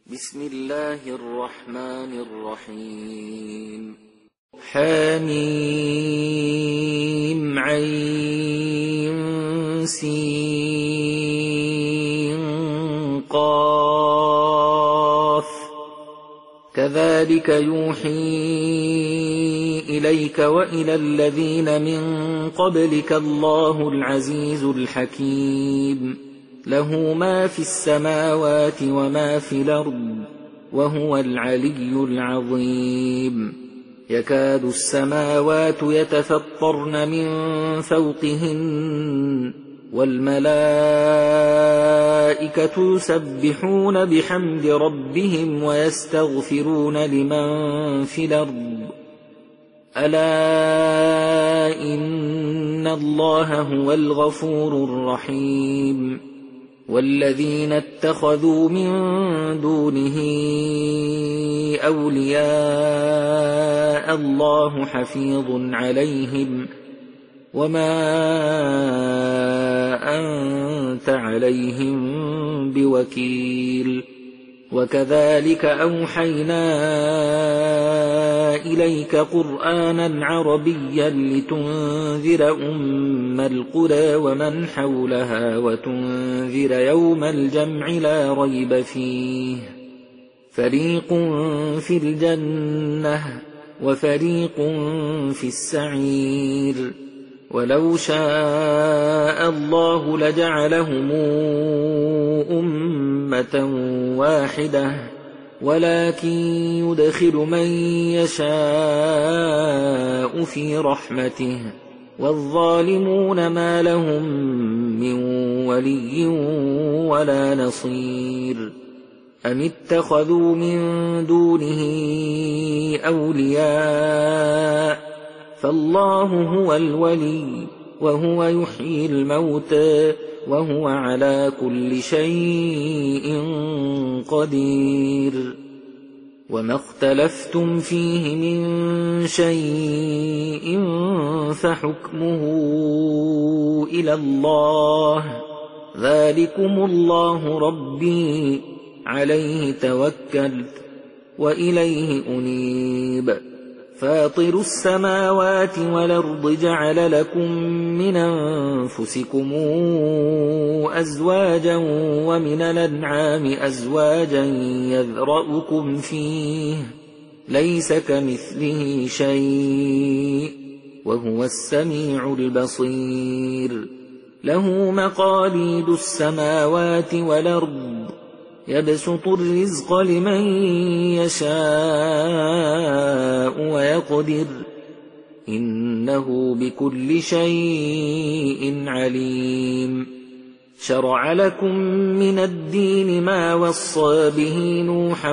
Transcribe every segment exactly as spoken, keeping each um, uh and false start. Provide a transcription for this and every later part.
بسم الله الرحمن الرحيم حميم عين سين قاف كذلك يوحي إليك وإلى الذين من قبلك الله العزيز الحكيم له ما في السماوات وما في الأرض وهو العلي العظيم يكاد السماوات يتفطرن من فوقهن والملائكة يسبحون بحمد ربهم ويستغفرون لمن في الأرض ألا إن الله هو الغفور الرحيم والذين اتخذوا من دونه أولياء الله حفيظ عليهم وما أنت عليهم بوكيل وكذلك أوحينا إليك قرآنا عربيا لتنذر أم القرى ومن حولها وتنذر يوم الجمع لا ريب فيه فريق في الجنة وفريق في السعير ولو شاء الله لجعلهم أمة واحدة ولكن يدخل من يشاء في رحمته والظالمون ما لهم من ولي ولا نصير أم اتخذوا من دونه أولياء فالله هو الولي وهو يحيي الموتى وهو على كل شيء قدير وما اختلفتم فيه من شيء فحكمه إلى الله ذلكم الله ربي عليه توكلت وإليه أنيب فاطر السماوات والأرض جعل لكم من أنفسكم أزواجا ومن الأنعام أزواجا يذرأكم فيه ليس كمثله شيء وهو السميع البصير له مقاليد السماوات والأرض يبسط الرزق لمن يشاء ويقدر إنه بكل شيء عليم شرع لكم من الدين ما وصى به نوحا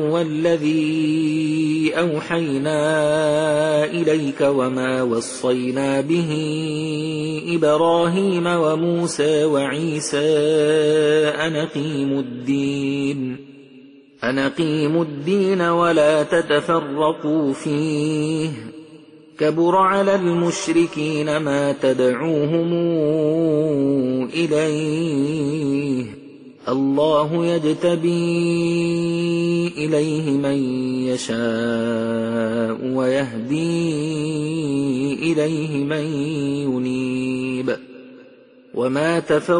والذي أوحينا إليك وما وصينا به إبراهيم وموسى وعيسى أن أقيموا الدين أن أقيموا الدين ولا تتفرقوا فيه كبر على المشركين ما تدعوهم إليه الله يجتبي إليه من يشاء ويهدي إليه من ينيب وما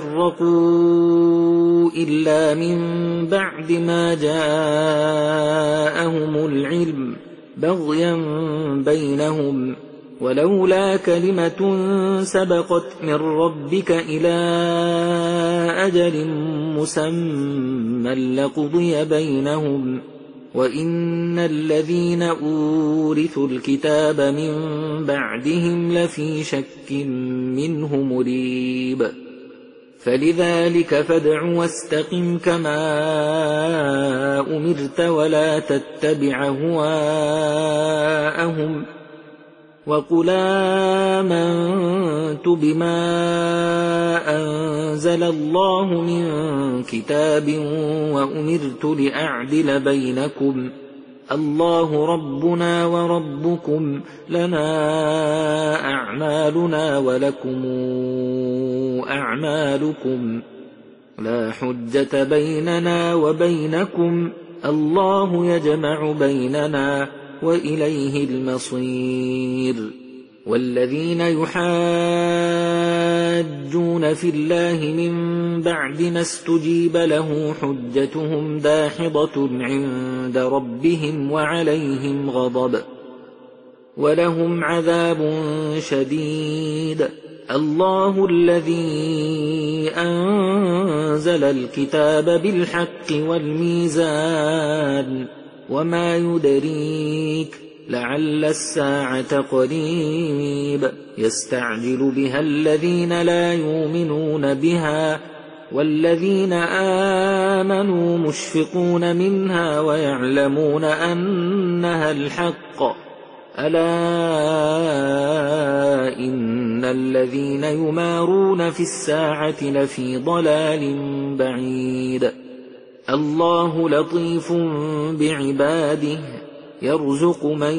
تفرقوا إلا من بعد ما جاءهم العلم بغيا بينهم ولولا كلمة سبقت من ربك إلى أجل مسمى لقضي بينهم وإن الذين أورثوا الكتاب من بعدهم لفي شك منه مريب فلذلك فادع واستقم كما أمرت ولا تتبع هواءهم وقل آمنت بما أنزل الله من كتاب وأمرت لأعدل بينكم الله ربنا وربكم لنا أعمالنا ولكم أعمالكم لا حجة بيننا وبينكم الله يجمع بيننا وإليه المصير. والذين يحاجون في الله من بعد ما استجيب له حجتهم داحضة عند ربهم وعليهم غضب ولهم عذاب شديد. الله الذي أنزل الكتاب بالحق والميزان وما يدريك لعل الساعة قريب يستعجل بها الذين لا يؤمنون بها والذين آمنوا مشفقون منها ويعلمون أنها الحق. ألا إن الذين يمارون في الساعة لفي ضلال بعيد. الله لطيف بعباده يرزق من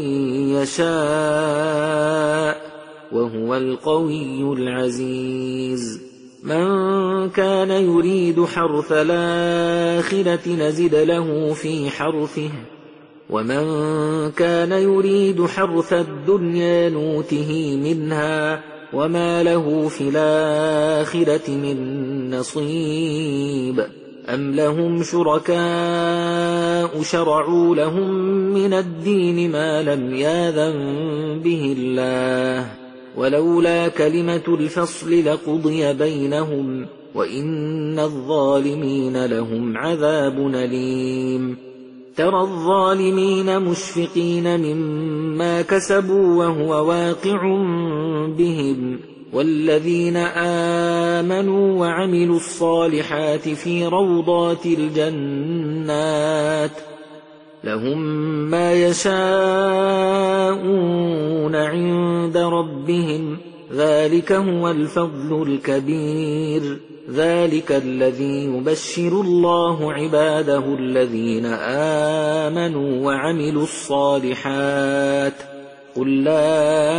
يشاء وهو القوي العزيز. من كان يريد حرث الآخرة نزد له في حرثه ومن كان يريد حرث الدنيا نوته منها وما له في الآخرة من نصيب. أم لهم شركاء شرعوا لهم من الدين ما لم يأذن به الله ولولا كلمة الفصل لقضي بينهم وإن الظالمين لهم عذاب أليم. ترى الظالمين مشفقين مما كسبوا وهو واقع بهم والذين آمنوا وعملوا الصالحات في روضات الجنات لهم ما يشاءون عند ربهم ذلك هو الفضل الكبير. ذلك الذي يبشر الله عباده الذين آمنوا وعملوا الصالحات. قل لا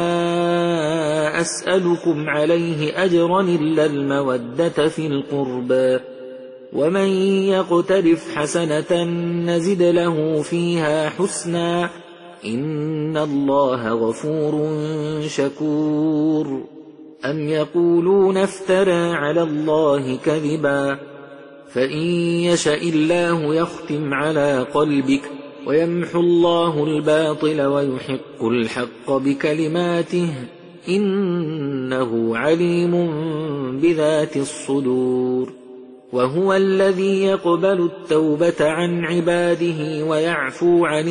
أسألكم عليه أجرا إلا المودة في القربى ومن يقترف حسنة نزد له فيها حسنا إن الله غفور شكور. أم يقولون افترى على الله كذبا فإن يشاء الله يختم على قلبك ويمحو الله الباطل ويحق الحق بكلماته إنه عليم بذات الصدور. وهو الذي يقبل التوبة عن عباده ويعفو عن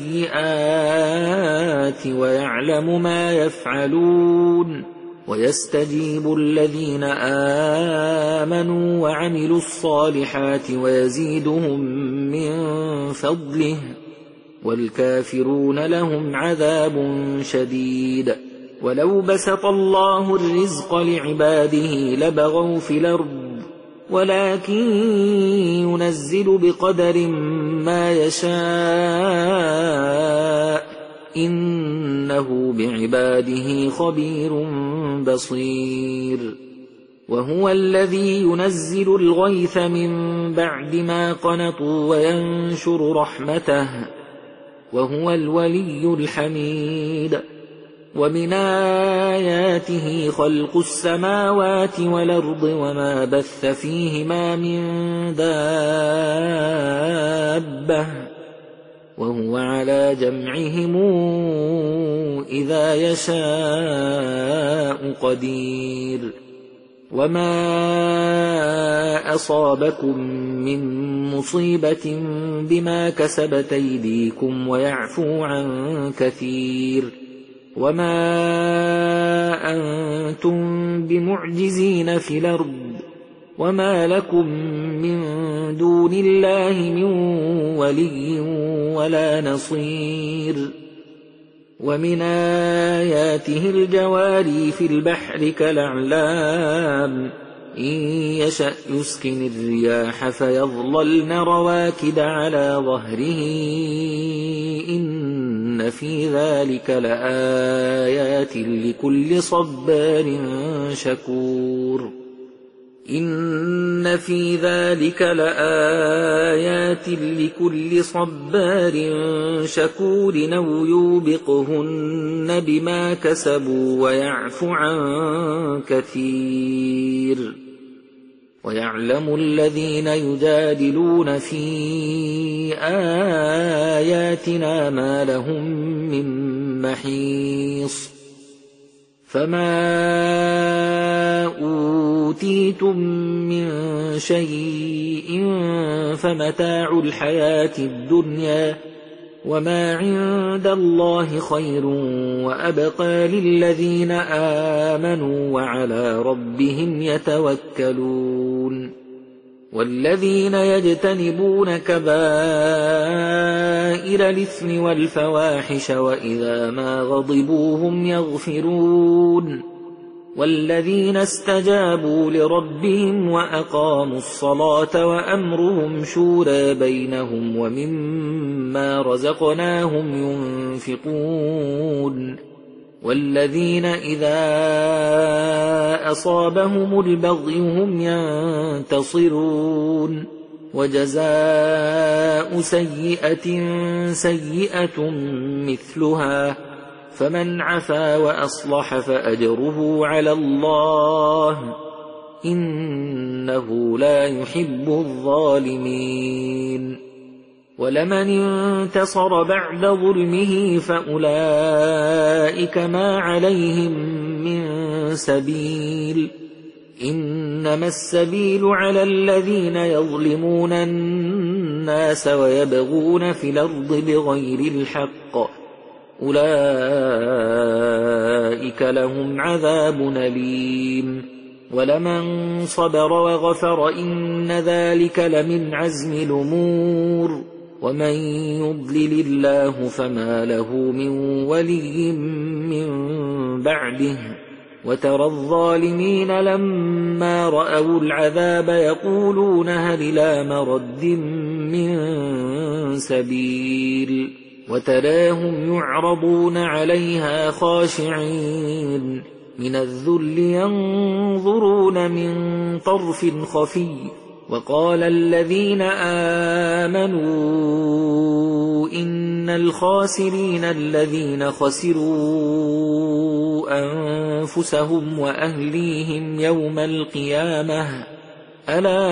السيئات ويعلم ما يفعلون ويستجيب الذين آمنوا وعملوا الصالحات ويزيدهم من فضله والكافرون لهم عذاب شديد. ولو بسط الله الرزق لعباده لبغوا في الأرض ولكن ينزل بقدر ما يشاء إنه بعباده خبير بصير. وهو الذي ينزل الغيث من بعد ما قنطوا وينشر رحمته وهو الولي الحميد. ومن آياته خلق السماوات والأرض وما بث فيهما من دابة وهو على جمعهم إذا يشاء قدير. وما أصابكم من مصيبة بما كسبت أيديكم ويعفو عن كثير. وما أنتم بمعجزين في الأرض وما لكم من دون الله من ولي ولا نصير. ومن آياته الجواري في البحر كالأعلام إن يشأ يسكن الرياح فيظللن رواكد على ظهره إن في ذلك لآيات لكل صبار شكور. إن في ذلك لآيات لكل صبار شكور أو يوبقهن بما كسبوا ويعفو عن كثير. ويعلم الذين يجادلون في آياتنا ما لهم من محيص. فما أوتيتم من شيء فمتاع الحياة الدنيا وما عند الله خير وأبقى للذين آمنوا وعلى ربهم يتوكلون. والذين يجتنبون كبائر الإثم والفواحش وإذا ما غضبوا هم يغفرون. والذين استجابوا لربهم وأقاموا الصلاة وأمرهم شورى بينهم ومما رزقناهم ينفقون. والذين إذا أصابهم البغي هم ينتصرون. وجزاء سيئة سيئة مثلها فمن عفا وأصلح فأجره على الله إنه لا يحب الظالمين. ولمن انتصر بعد ظلمه فأولئك ما عليهم من سبيل إنما السبيل على الذين يظلمون الناس ويبغون في الأرض بغير الحق أولئك لهم عذاب أليم. ولمن صبر وغفر إن ذلك لمن عزم الأمور. ومن يضلل الله فما له من ولي من بعده. وترى الظالمين لما رأوا العذاب يقولون هل إلى مرد من سبيل. وتراهم يعرضون عليها خاشعين من الذل ينظرون من طرف خفي. وقال الذين آمنوا إن الخاسرين الذين خسروا أنفسهم وأهليهم يوم القيامة ألا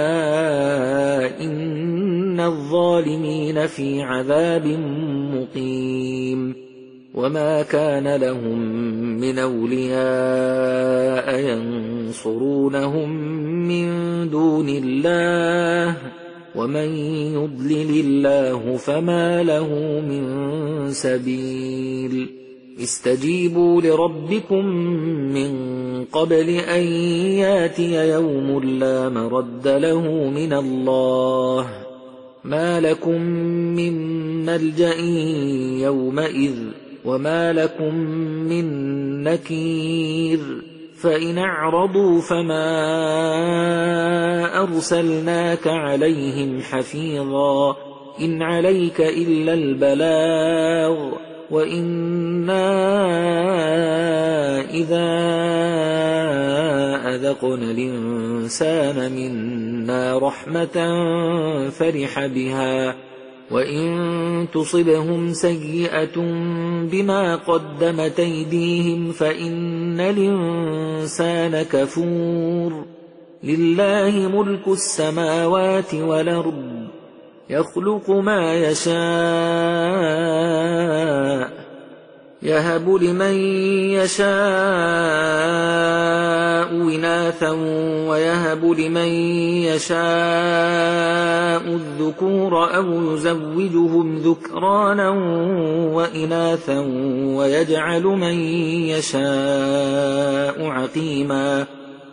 إن الظالمين في عذاب مقيم. وما كان لهم من أولياء ينصرونهم من دون الله ومن يضلل الله فما له من سبيل. استجيبوا لربكم من قبل أن ياتي يوم لا مرد له من الله ما لكم من ملجأ يومئذ وما لكم من نكير. فإن أعرضوا فما أرسلناك عليهم حفيظا إن عليك إلا البلاغ وإنا إذا أذقنا الإنسان منا رحمة فرح بها وإن تصبهم سيئة بما قدمت أيديهم فإن الإنسان كفور. لله ملك السماوات والأرض يخلق ما يشاء يهب لمن يشاء إناثا ويهب لمن يشاء الذكور أو يزوجهم ذكرانا وإناثا ويجعل من يشاء عقيما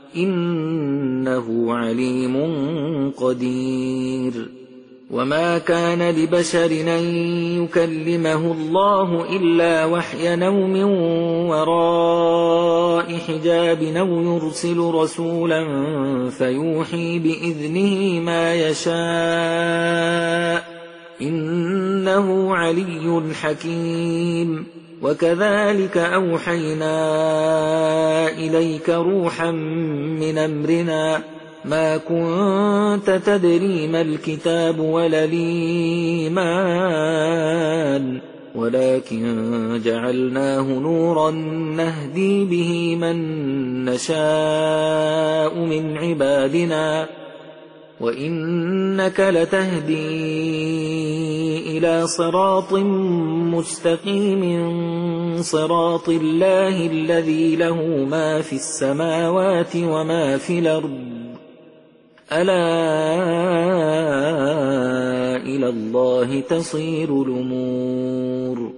إنه عليم قدير. وما كان لبشر أن يكلمه الله إلا وحيا أو من وراء حجاب أو يرسل رسولا فيوحي بإذنه ما يشاء إنه إنه علي حكيم وكذلك أوحينا إليك روحا من أمرنا ما كنت تدري ما الكتاب ولا الإيمان ولكن جعلناه نورا نهدي به من نشاء من عبادنا وإنك لتهدي إلى صراط مستقيم صراط الله الذي له ما في السماوات وما في الأرض ألا إلى الله تصير الأمور